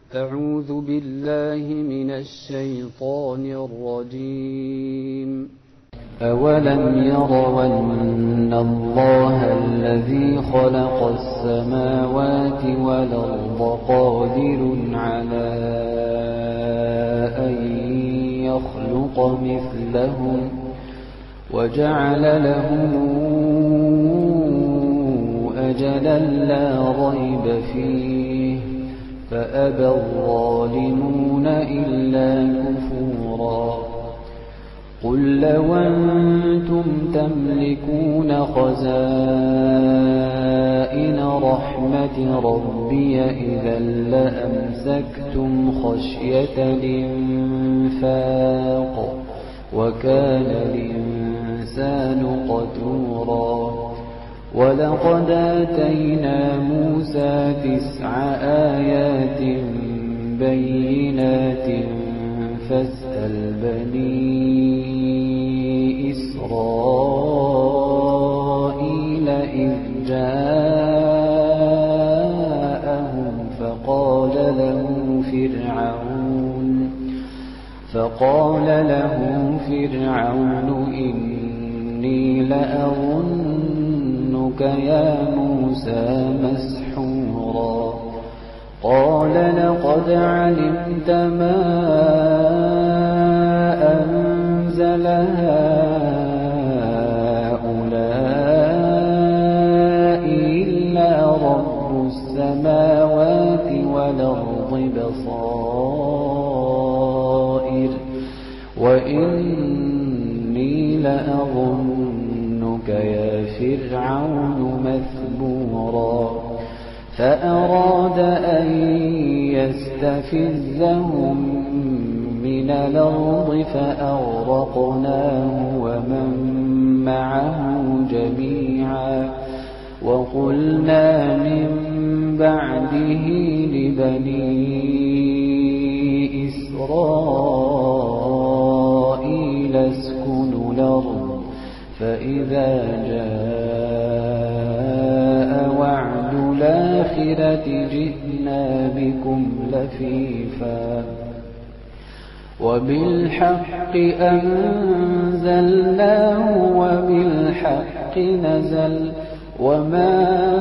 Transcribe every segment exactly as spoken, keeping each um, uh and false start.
أعوذ بالله من الشيطان الرجيم. أولم يروا أن الله الذي خلق السماوات والأرض قادر على أن يخلق مثلهم وجعل لهم أجلا لا ريب فيه فأبى الظالمون إلا كفورا. قل لو أنتم تملكون خزائن رحمة ربي إذا لأمسكتم خشية الإنفاق وكان الإنسان قتورا. ولقد آتينا موسى تسع آيات بينات فاسأل بني إسرائيل إذ جاءهم فقال له فرعون فقال له فرعون إني لأظنك يا موسى مسحورا. قال لقد علمت ما أنزل هؤلاء إلا رب السماوات والأرض بصائر وإني لأظنك يا فرعون مثبورا. فأراد أن يستفزهم من الأرض فأغرقناه ومن معه جميعا. وقلنا من بعده لبني إسرائيل اسكنوا الأرض فإذا جاء وعد الآخرة جئنا بكم لفيفا. وبالحق أنزلناه وبالحق نزل وما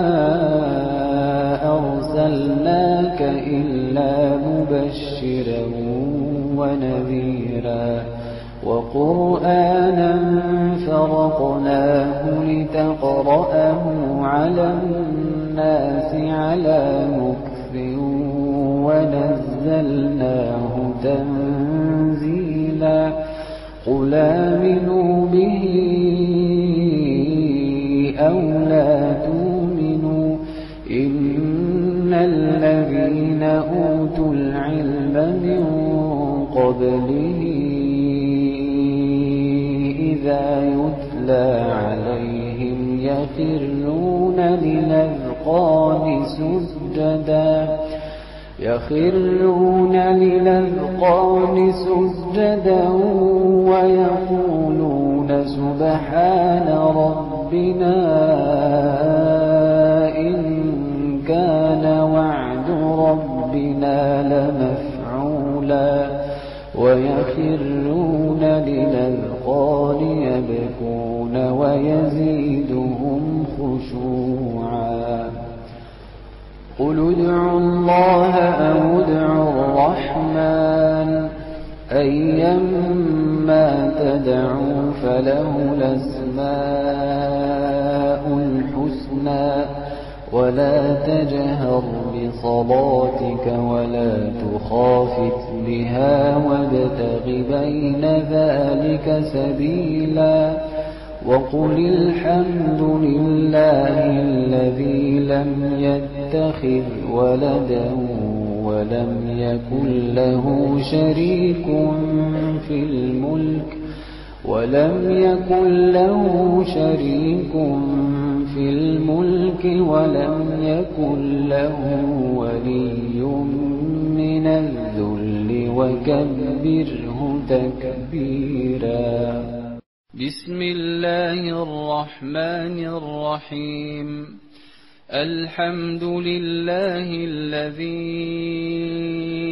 أرسلناك إلا مبشرا ونذيرا وقرآنا فرقناه لتقرأه على الناس على مكث ونزلناه تنزيلا. قل آمنوا به أو لا تؤمنوا إن الذين أوتوا العلم من قبله إذا يتلى عليهم يخرون للأذقان سجدا يخرون للأذقان سجدا ويقولون سبحان ربنا إن كان وعد ربنا لمفعولا. ويخرون للأذقان يبكون ويزيدهم خشوعا. قل ادعوا الله أو ادعوا الرحمن أيما تدعوا فله الأسماء الحسنى. ولا تجهر بصلاتك ولا تخافت بها وابتغ بين ذلك سبيلا. وقل الحمد لله الذي لم يتخذ ولدا ولم يكن له شريك في الملك ولم يكن له شريك في الملك ولم يكن له ولي من الذل وكبره تكبيرا. بسم الله الرحمن الرحيم. الحمد لله الذي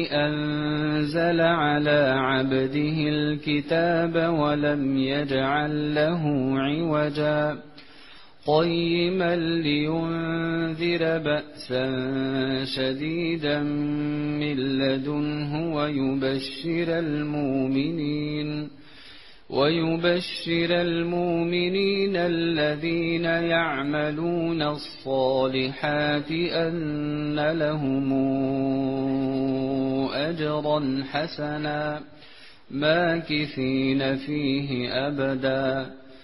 أنزل على عبده الكتاب ولم يجعل له عوجا قيما لينذر بأسا شديدا من لدنه ويبشر المؤمنين ويبشر المؤمنين الذين يعملون الصالحات أن لهم أجرا حسنا ماكثين فيه أبدا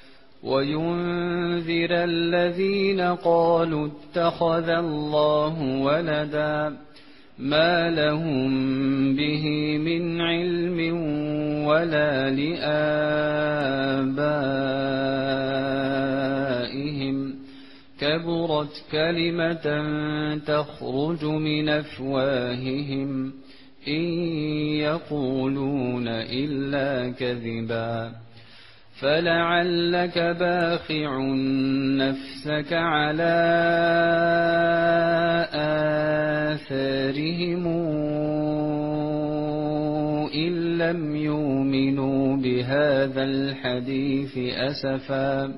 وينذر الذين قالوا اتخذ الله ولدا ما لهم به من علم ولا لآبائهم كبرت كلمة تخرج من أفواههم إن يقولون إلا كذبا فلعلك باخع نفسك على آثارهم إن لم يؤمنوا بهذا الحديث أسفا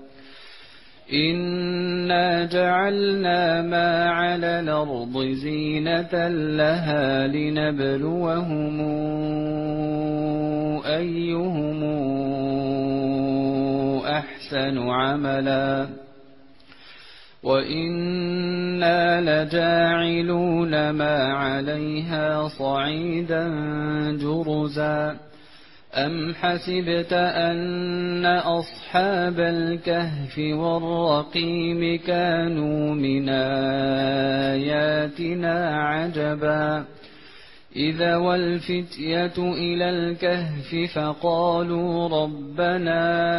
إنا جعلنا ما على الأرض زينة لها لنبلوهم أيهم أحسن عملا وإنا لجاعلون ما عليها صعيدا جرزا أم حسبت أن أصحاب الكهف والرقيم كانوا من آياتنا عجبا إذا والفتية إلى الكهف فقالوا ربنا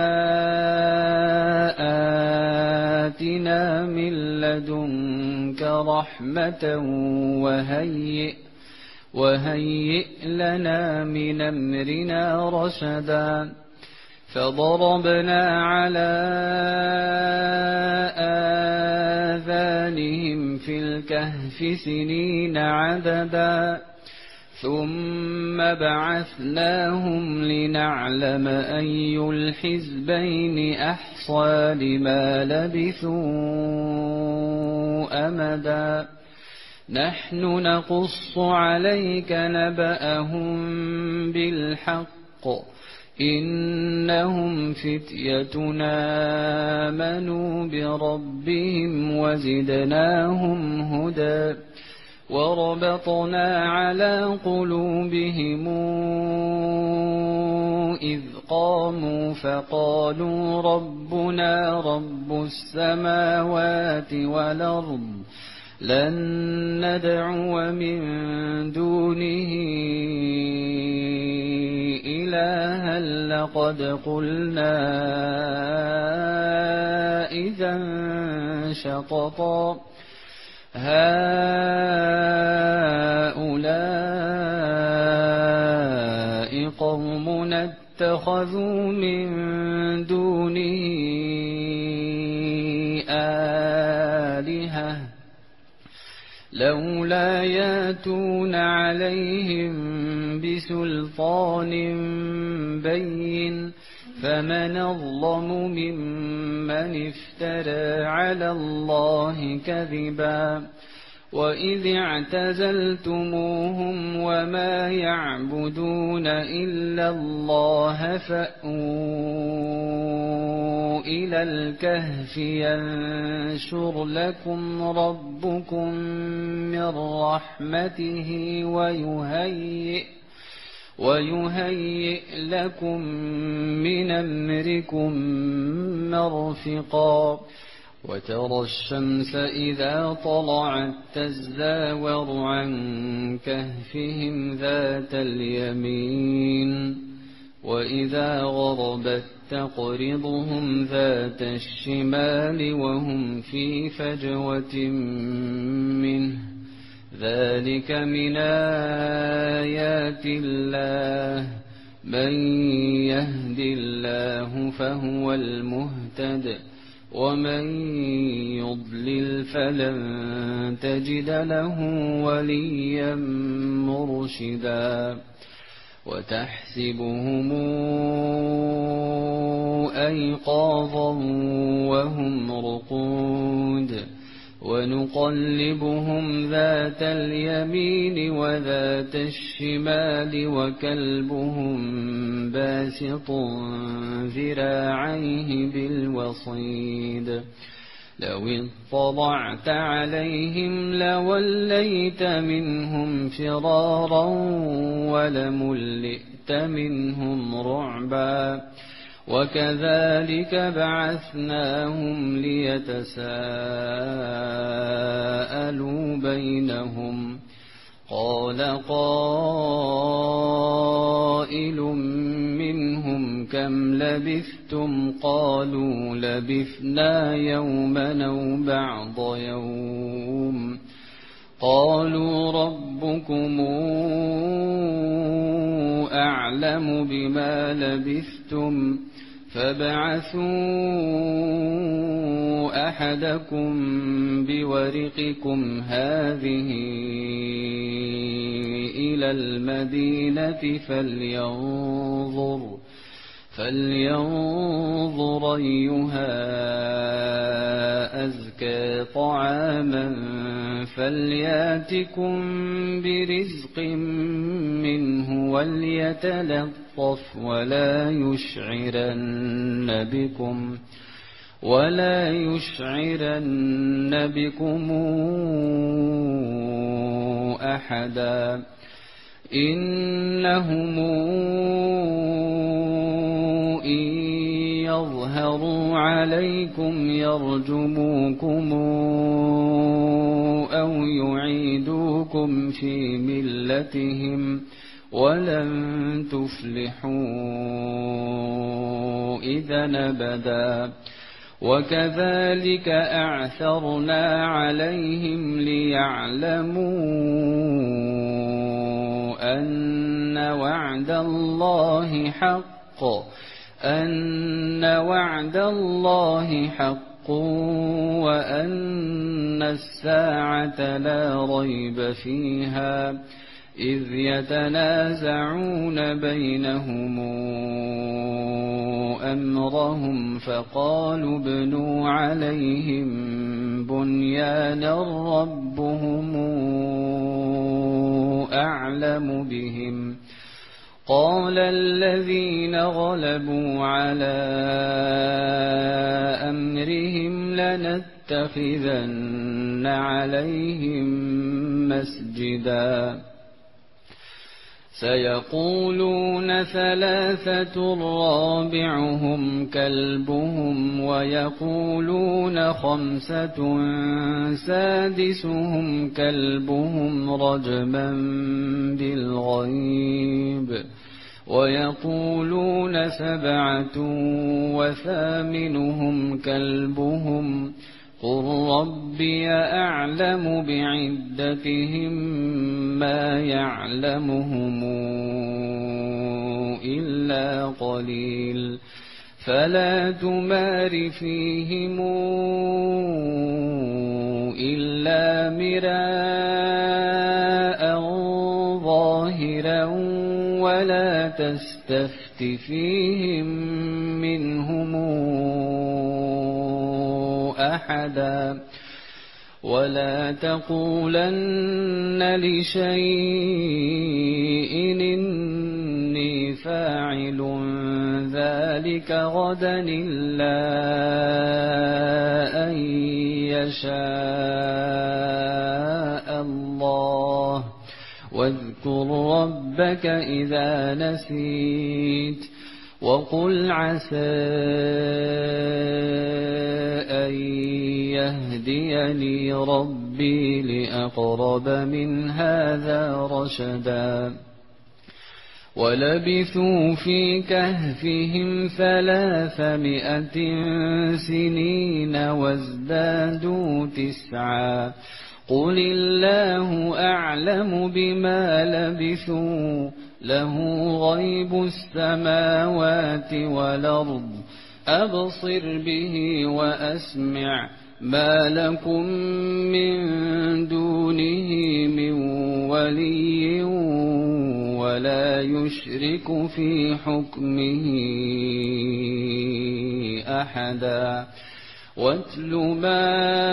آتنا من لدنك رحمة وهيئ وهيئ لنا من أمرنا رشدا فضربنا على آذانهم في الكهف سنين عددا ثم بعثناهم لنعلم أي الحزبين أحصى لما لبثوا أمدا نحن نقص عليك نبأهم بالحق إنهم فتيتنا آمنوا بربهم وزدناهم هدى وربطنا على قلوبهم إذ قاموا فقالوا ربنا رب السماوات والأرض لن ندعو من دونه إلها لقد قلنا إذا شططا هؤلاء قومنا اتخذوا من دونه آلهة لولا ياتون عليهم بسلطان بين فمن أظلم ممن افترى على الله كذبا وإذ اعتزلتموهم وما يعبدون إلا الله فأووا إلى الكهف ينشر لكم ربكم من رحمته ويهيئ ويهيئ لكم من أمركم مرفقا وترى الشمس إذا طلعت تزاور عن كهفهم ذات اليمين وإذا غربت تقرضهم ذات الشمال وهم في فجوة منه ذلك من آيات الله من يهد الله فهو المهتد ومن يضلل فلن تجد له وليا مرشدا وتحسبهم أيقاظا وهم رقود ونقلبهم ذات اليمين وذات الشمال وكلبهم باسط ذراعيه بالوصيد لو اطلعت عليهم لوليت منهم فرارا ولملئت منهم رعبا وكذلك بعثناهم ليتساءلوا بينهم قال قائل منهم كم لبثتم قالوا لبثنا يوما أو بعض يوم قالوا ربكم أعلم بما لبثتم فابعثوا أحدكم بورقكم هذه إلى المدينة فلينظر فلينظر أيها أزكى طعاما فلياتكم برزق منه وليتلطف ولا يشعرن بكم ولا يشعرن بكم أحدا إنهم إن يظهروا عليكم يرجموكم أو يعيدوكم في ملتهم ولن تفلحوا إذا أبدا وكذلك أعثرنا عليهم ليعلموا أن وعد الله حق أن وعد الله حق وأن الساعة لا ريب فيها إذ يتنازعون بينهم أمرهم فقالوا ابنوا عليهم بنيانا ربهم أعلم بهم قال الذين غلبوا على أمرهم لنتخذن عليهم مسجدا سيقولون ثلاثة رابعهم كلبهم ويقولون خمسة سادسهم كلبهم رجما بالغيب ويقولون سبعة وثامنهم كلبهم قل ربي أعلم بعدتهم ما يعلمهم إلا قليل فلا تمار فيهم إلا مراء ظاهرا ولا تستفت فيهم منهم أحدا ولا تقولن لشيء إني فاعل ذلك غدا إلا أن يشاء الله واذكر ربك إذا نسيت وقل عسى أن يهديني ربي لأقرب من هذا رشدا ولبثوا في كهفهم ثلاثمائة سنين وازدادوا تسعا قل الله أعلم بما لبثوا له غيب السماوات والأرض أبصر به وأسمع ما لكم من دونه من ولي ولا يشرك في حكمه أحدا واتل ما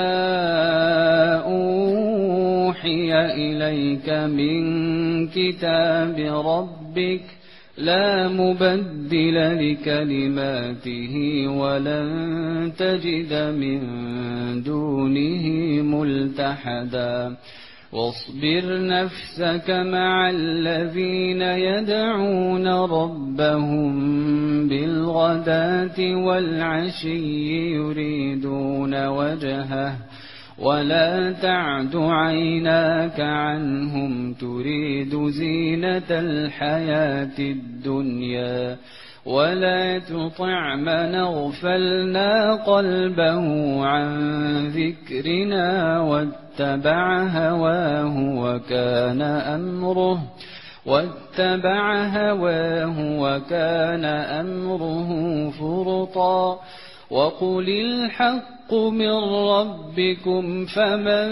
أوحي إليك من كتاب ربك لا مبدل لكلماته ولن تجد من دونه ملتحدا واصبر نفسك مع الذين يدعون ربهم بالغداة والعشي يريدون وجهه ولا تعد عيناك عنهم تريد زينة الحياة الدنيا ولا تطع من اغفلنا قلبه عن ذكرنا واتبع هواه وكان أمره واتبع هواه وكان أمره فرطا وقل الحق من ربكم فمن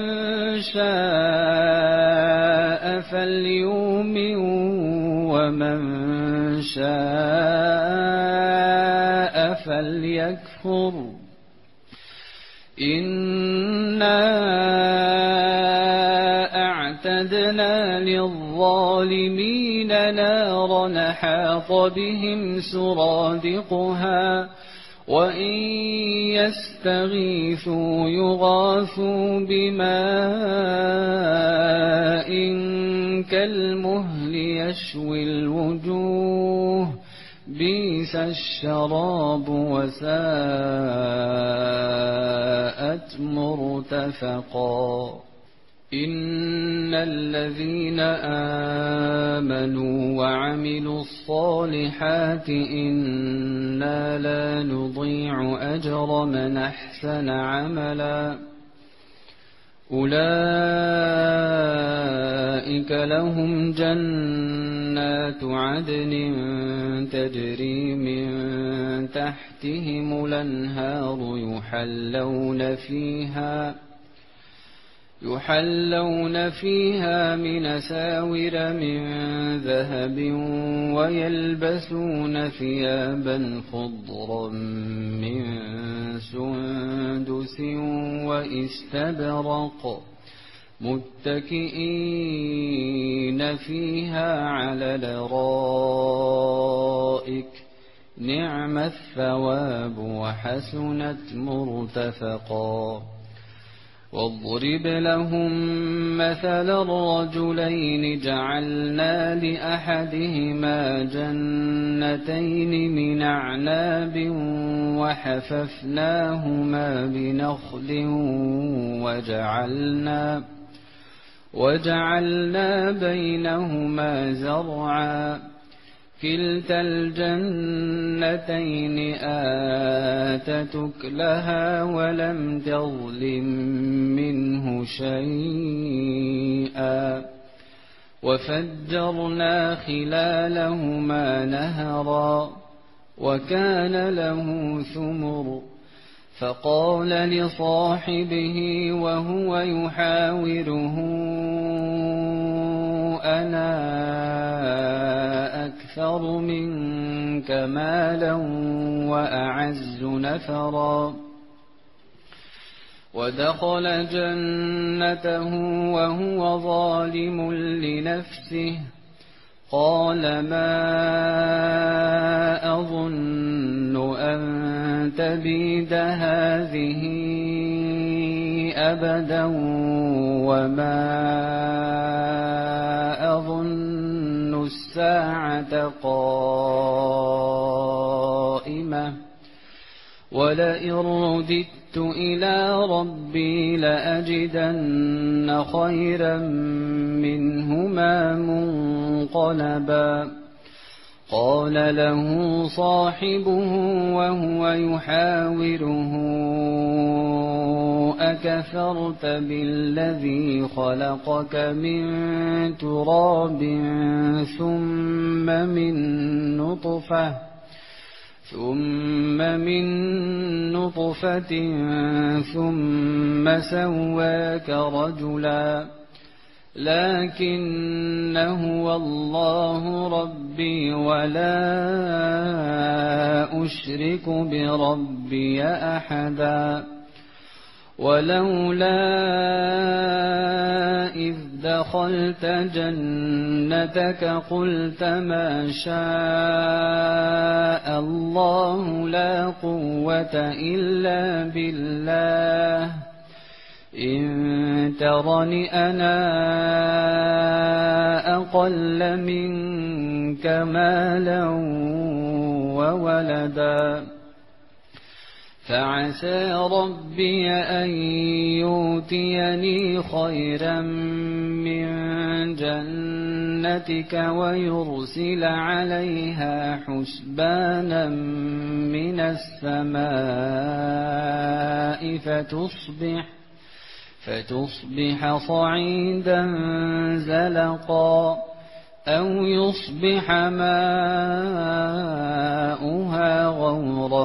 شاء فليؤمن ومن شاء فليكفر إنا أعتدنا للظالمين نارا حاط بهم سرادقها وإن يستغيثوا يغاثوا بماء كالمهل يشوي الوجوه بئس الشراب وساءت مرتفقا إن الذين آمنوا وعملوا الصالحات إنا لا نضيع أجر من أحسن عملا أولئك لهم جنات عدن تجري من تحتهم الأنهار يحلون فيها يحلون فيها من أساور من ذهب ويلبسون ثيابا خضرا من سندس واستبرق متكئين فيها على الأرائك نعم الثواب وحسنت مرتفقا واضرب لهم مثل الرجلين جعلنا لأحدهما جنتين من أعناب وحففناهما بنخل وجعلنا وجعلنا بينهما زرعا كلتا الجنتين آتت أكلها ولم تظلم منه شيئا وفجرنا خلالهما نهرا وكان له ثمر فقال لصاحبه وهو يحاوره أنا أكثر منك مالا وأعز نفرا ودخل جنته وهو ظالم لنفسه قال ما أظن أن تبيد هذه أبدا وما أظن الساعة قائمة ولئن رددت إلى ربي لأجدن خيرا منهما منقلبا قال له صاحبه وهو يحاوره أكفرت بالذي خلقك من تراب ثم من نطفة ثم من نطفة ثم سواك رجلا لكن هو الله ربي ولا أشرك بربي أحدا ولولا إذ دخلت جنتك قلت ما شاء الله لا قوة إلا بالله إن ترني أنا أقل منك مالا وولدا فعسى ربي أن يؤتيني خيرا من جنتك ويرسل عليها حسبانا من السماء فتصبح فتصبح صعيدا زلقا أو يصبح ماؤها غورا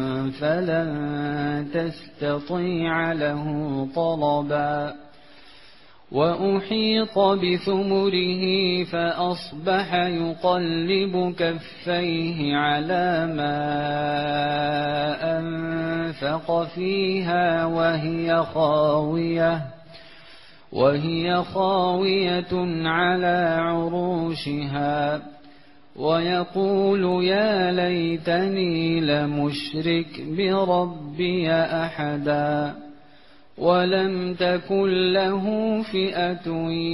فلن تستطيع له طلبا وأحيط بثمره فأصبح يقلب كفيه على ما أنفق فيها وهي خاوية وهي خاوية على عروشها ويقول يا ليتني لمشرك بربي أحدا ولم تكن له فئة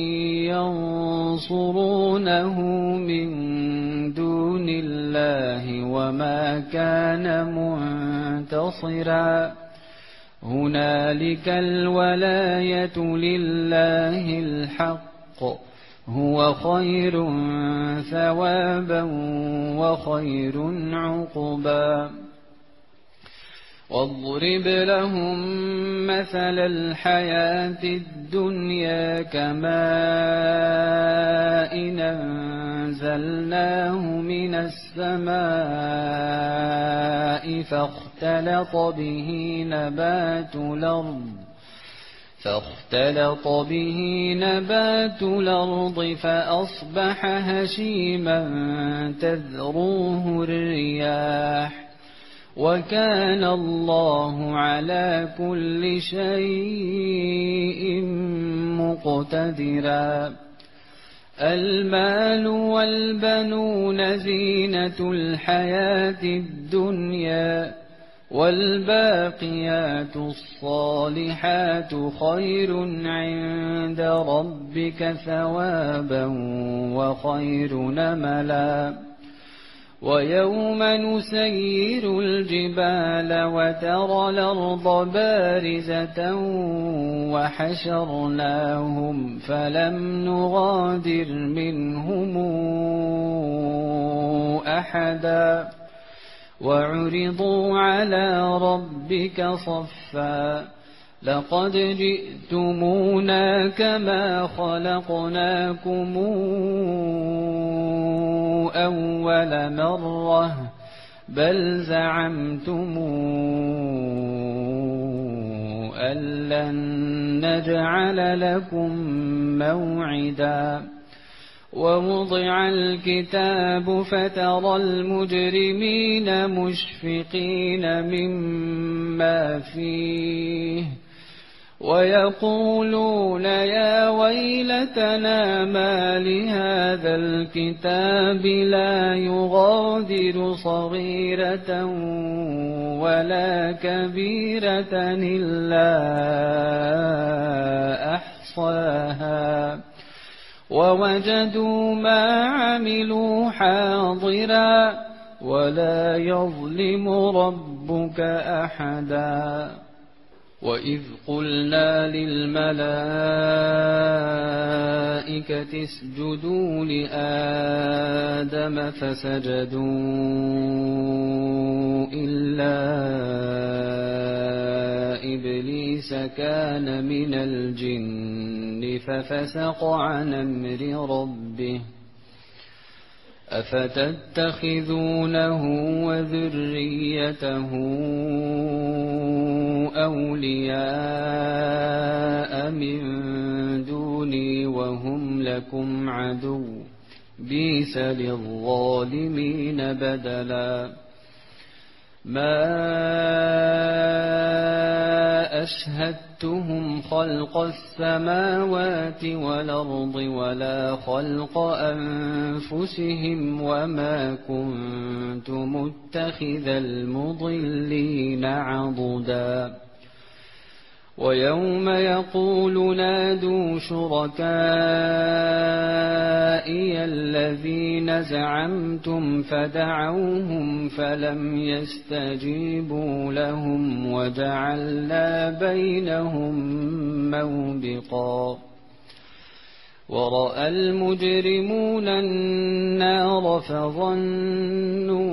ينصرونه من دون الله وما كان منتصرا هنالك الولاية لله الحق هو خير ثوابا وخير عقبا واضرب لهم مثل الحياة الدنيا كماء أنزلناه من السماء فاختلط به نبات الأرض فاختلط به نبات الأرض فأصبح هشيما تذروه الرياح وكان الله على كل شيء مقتدرا المال والبنون زينة الحياة الدنيا والباقيات الصالحات خير عند ربك ثوابا وخير نملا ويوم نسير الجبال وترى الأرض بارزة وحشرناهم فلم نغادر منهم أحدا وعرضوا على ربك صفا لقد جئتمونا كما خلقناكم أول مرة بل زعمتم أن لن نجعل لكم موعدا ووضع الكتاب فترى المجرمين مشفقين مما فيه ويقولون يا ويلتنا ما لهذا الكتاب لا يغادر صغيرة ولا كبيرة إلا أحصاها ووجدوا ما عملوا حاضرا ولا يظلم ربك أحدا وإذ قلنا للملائكة اسجدوا لآدم فسجدوا إلا إبليس كان من الجن ففسق عن أمر ربه أفتتخذونه وذريته أولياء من دوني وهم لكم عدو بئس للظالمين بدلا ما أشهدتهم خلق السماوات والأرض ولا خلق أنفسهم وما كنت متخذ المضلين عضدا ويوم يقول نادوا شركائي الذين زعمتم فدعوهم فلم يستجيبوا لهم وجعلنا بينهم موبقا ورأى المجرمون النار فظنوا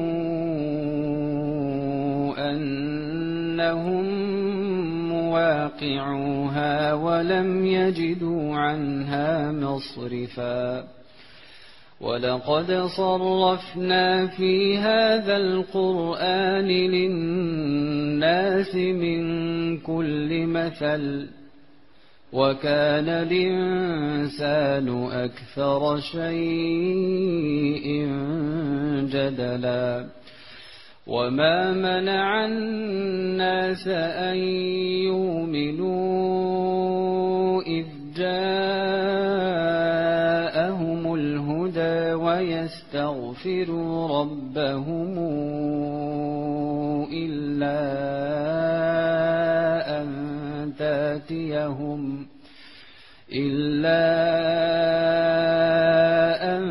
أنهم واقعوها ولم يجدوا عنها مصرفا ولقد صرفنا في هذا القرآن للناس من كل مثل وكان الإنسان أكثر شيء جدلا وما منع الناس أن يؤمنوا إذ جاءهم الهدى ويستغفروا ربهم إلا أن تأتيهم إلا أن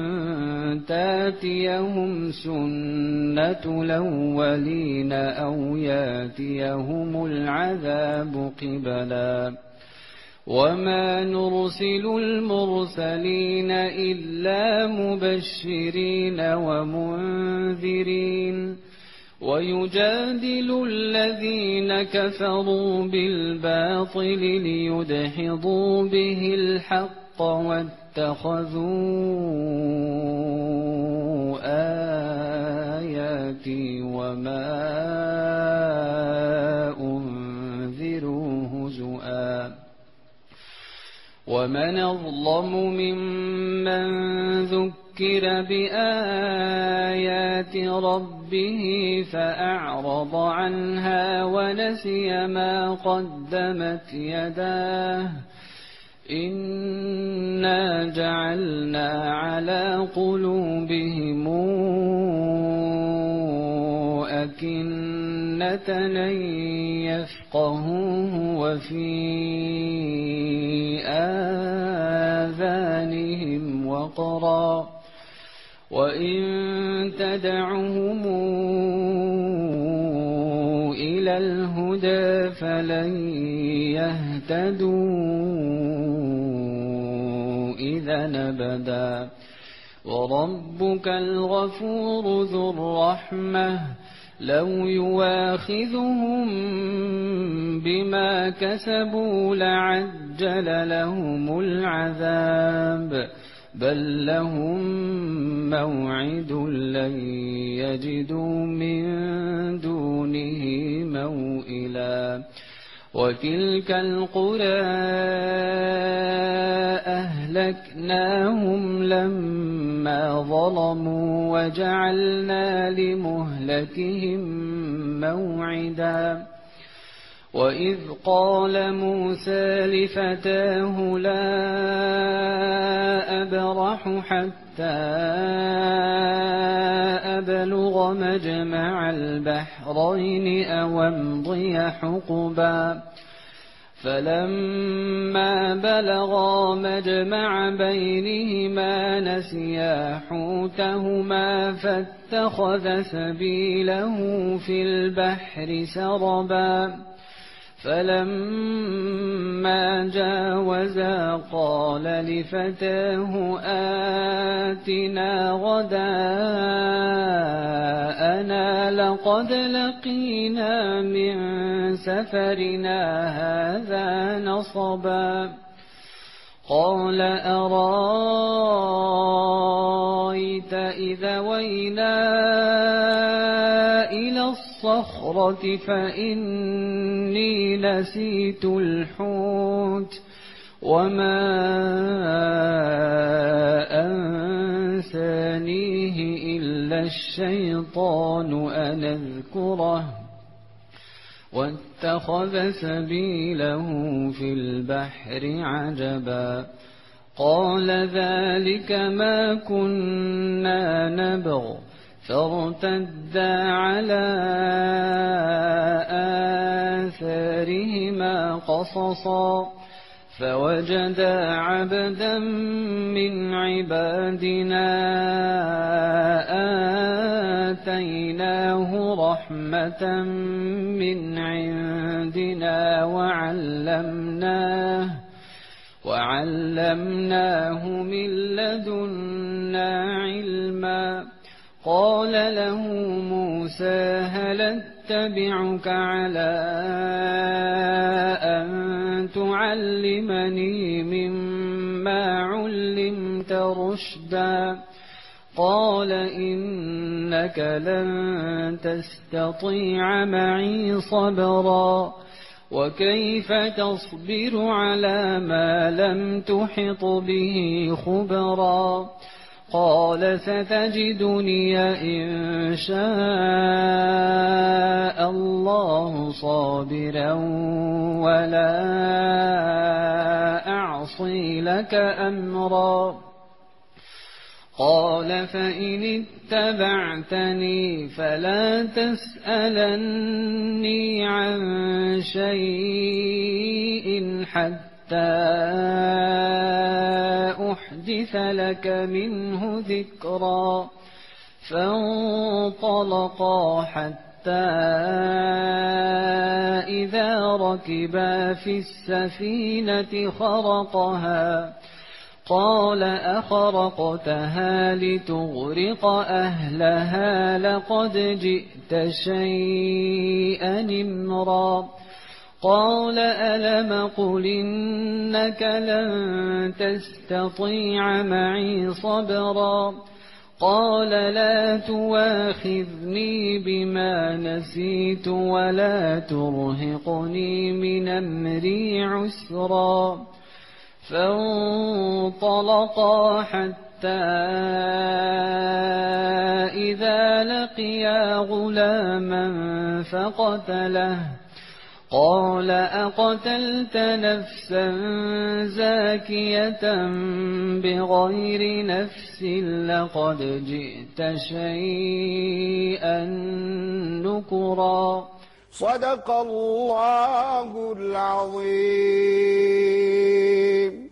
تأتيهم سنة الأولين أو يأتيهم العذاب قبلا وما نرسل المرسلين إلا مبشرين ومنذرين ويجادل الذين كفروا بالباطل ليدحضوا به الحق واتخذوا آياتي وما أنذروا هزؤا ومن أظلم ممن ذكر بآيات ربه فأعرض عنها ونسي ما قدمت يداه إنا جعلنا على قلوبهم أكنة أن يفقهوه وفي آذانهم وقرا وإن تدعهم إلى الهدى فلن يهتدوا إذا أبدا وربك الغفور ذو الرحمة لو يواخذهم بما كسبوا لعجل لهم العذاب بل لهم موعد لن يجدوا من دونه موئلا وتلك القرى أهلكناهم لما ظلموا وجعلنا لمهلكهم موعدا وإذ قال موسى لفتاه لا أبرح حتى أبلغ مجمع البحرين أو أمضي حقبا فلما بلغا مجمع بينهما نسيا حوتهما فاتخذ سبيله في البحر سربا فلما جاوزا قال لفتاه آتنا غداءنا لقد لقينا من سفرنا هذا نصبا قال أرايت إذا وينا إلى الصخرة فإني نسيت الحوت وما أنسانيه إلا الشيطان أن أذكره واتخذ سبيله في البحر عجبا قال ذلك ما كنا نبغ فارتدا على آثارهما قصصا فوجدا عبدا من عبادنا آتيناه رحمة من عندنا وعلمناه وعلمناه من لدنا علما قال له موسى هل اتبعك على أن تعلمني مما علمت رشدا قال إنك لن تستطيع معي صبرا وكيف تصبر على ما لم تحط به خبرا قال ستجدني إن شاء الله صابرا ولا أعصي لك أمرا قال فإن اتبعتني فلا تسألني عن شيء حتى أحدث لك منه ذكرا فانطلقا حتى إذا ركبا في السفينة خرقها قال أخرقتها لتغرق أهلها لقد جئت شيئا إمرا قال ألم قل إنك لن تستطيع معي صبرا قال لا تواخذني بما نسيت ولا ترهقني من أمري عسرا فانطلقا حتى إذا لقيا غلاما فقتله قال أقتلت نفسا زاكية بغير نفس لقد جئت شيئا نكرا صدق الله العظيم.